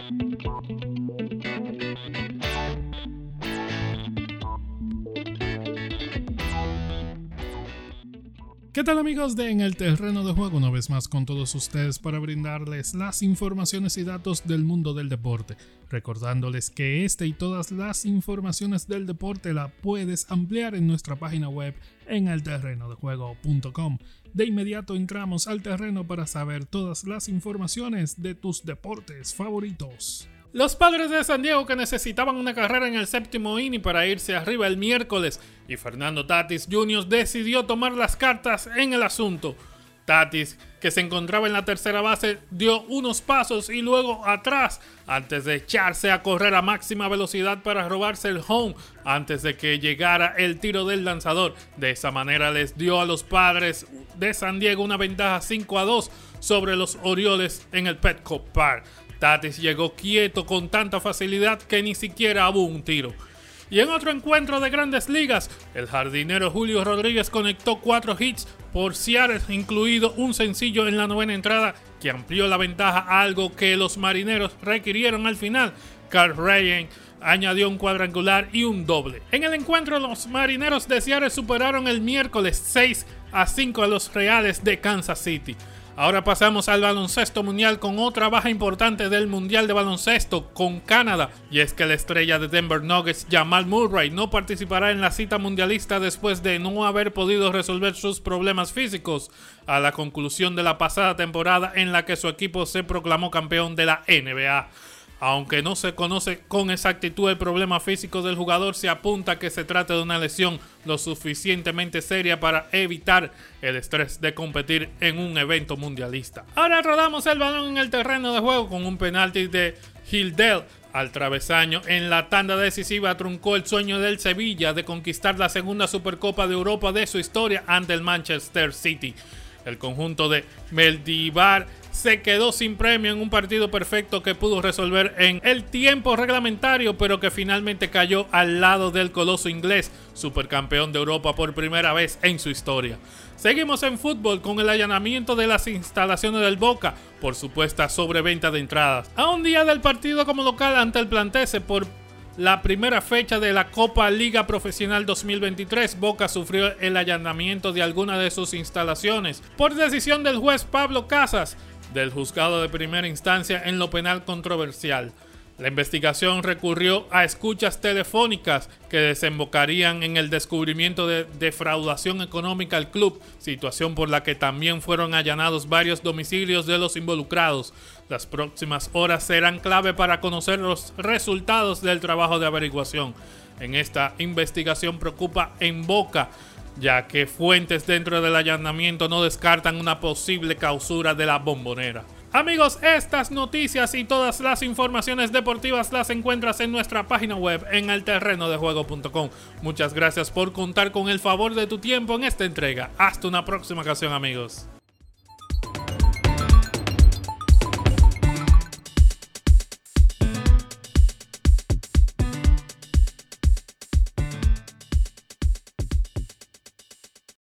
¿Qué tal amigos de En el Terreno de Juego? Una vez más con todos ustedes para brindarles las informaciones y datos del mundo del deporte. Recordándoles que este y todas las informaciones del deporte la puedes ampliar en nuestra página web en elterrenodejuego.com. De inmediato entramos al terreno para saber todas las informaciones de tus deportes favoritos. Los Padres de San Diego, que necesitaban una carrera en el séptimo inning para irse arriba el miércoles, y Fernando Tatis Jr. decidió tomar las cartas en el asunto. Tatis, que se encontraba en la tercera base, dio unos pasos y luego atrás antes de echarse a correr a máxima velocidad para robarse el home antes de que llegara el tiro del lanzador. De esa manera les dio a los Padres de San Diego una ventaja 5-2 sobre los Orioles en el Petco Park. Tatis llegó quieto con tanta facilidad que ni siquiera hubo un tiro. Y en otro encuentro de Grandes Ligas, el jardinero Julio Rodríguez conectó 4 hits por Seattle, incluido un sencillo en la novena entrada que amplió la ventaja, algo que los marineros requirieron al final. Carl Ryan añadió un cuadrangular y un doble. En el encuentro, los marineros de Seattle superaron el miércoles 6-5 a los Reales de Kansas City. Ahora pasamos al baloncesto mundial con otra baja importante del mundial de baloncesto con Canadá, y es que la estrella de Denver Nuggets, Jamal Murray, no participará en la cita mundialista después de no haber podido resolver sus problemas físicos a la conclusión de la pasada temporada en la que su equipo se proclamó campeón de la NBA. Aunque no se conoce con exactitud el problema físico del jugador, se apunta que se trata de una lesión lo suficientemente seria para evitar el estrés de competir en un evento mundialista. Ahora rodamos el balón en el terreno de juego con un penalti de Hildel al travesaño en la tanda decisiva. Truncó el sueño del Sevilla de conquistar la segunda Supercopa de Europa de su historia ante el Manchester City. El conjunto de Mendilibar se quedó sin premio en un partido perfecto que pudo resolver en el tiempo reglamentario, pero que finalmente cayó al lado del coloso inglés, supercampeón de Europa por primera vez en su historia. Seguimos en fútbol con el allanamiento de las instalaciones del Boca por supuesta sobreventa de entradas. A un día del partido como local ante el Platense por la primera fecha de la Copa Liga Profesional 2023, Boca sufrió el allanamiento de algunas de sus instalaciones por decisión del juez Pablo Casas del juzgado de primera instancia en lo penal controversial. La investigación recurrió a escuchas telefónicas que desembocarían en el descubrimiento de defraudación económica al club, situación por la que también fueron allanados varios domicilios de los involucrados. Las próximas horas serán clave para conocer los resultados del trabajo de averiguación. En esta investigación preocupa en Boca, ya que fuentes dentro del allanamiento no descartan una posible clausura de la Bombonera. Amigos, estas noticias y todas las informaciones deportivas las encuentras en nuestra página web en elterrenodejuego.com. Muchas gracias por contar con el favor de tu tiempo en esta entrega. Hasta una próxima ocasión, amigos.